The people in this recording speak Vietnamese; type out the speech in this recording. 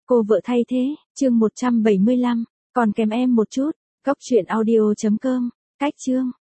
Cô vợ thay thế, chương 175, còn kèm em một chút. Cốc truyện audio.com, cách chương.